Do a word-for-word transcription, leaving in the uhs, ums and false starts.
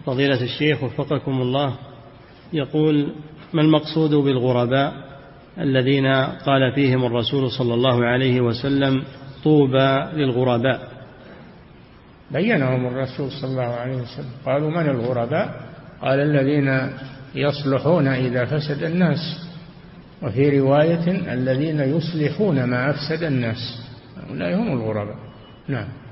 فضيلة الشيخ وفقكم الله، يقول: ما المقصود بالغرباء الذين قال فيهم الرسول صلى الله عليه وسلم طوبى للغرباء؟ بينهم الرسول صلى الله عليه وسلم، قالوا: من الغرباء؟ قال: الذين يصلحون إذا فسد الناس، وفي رواية: الذين يصلحون ما أفسد الناس، هؤلاء هم الغرباء. نعم.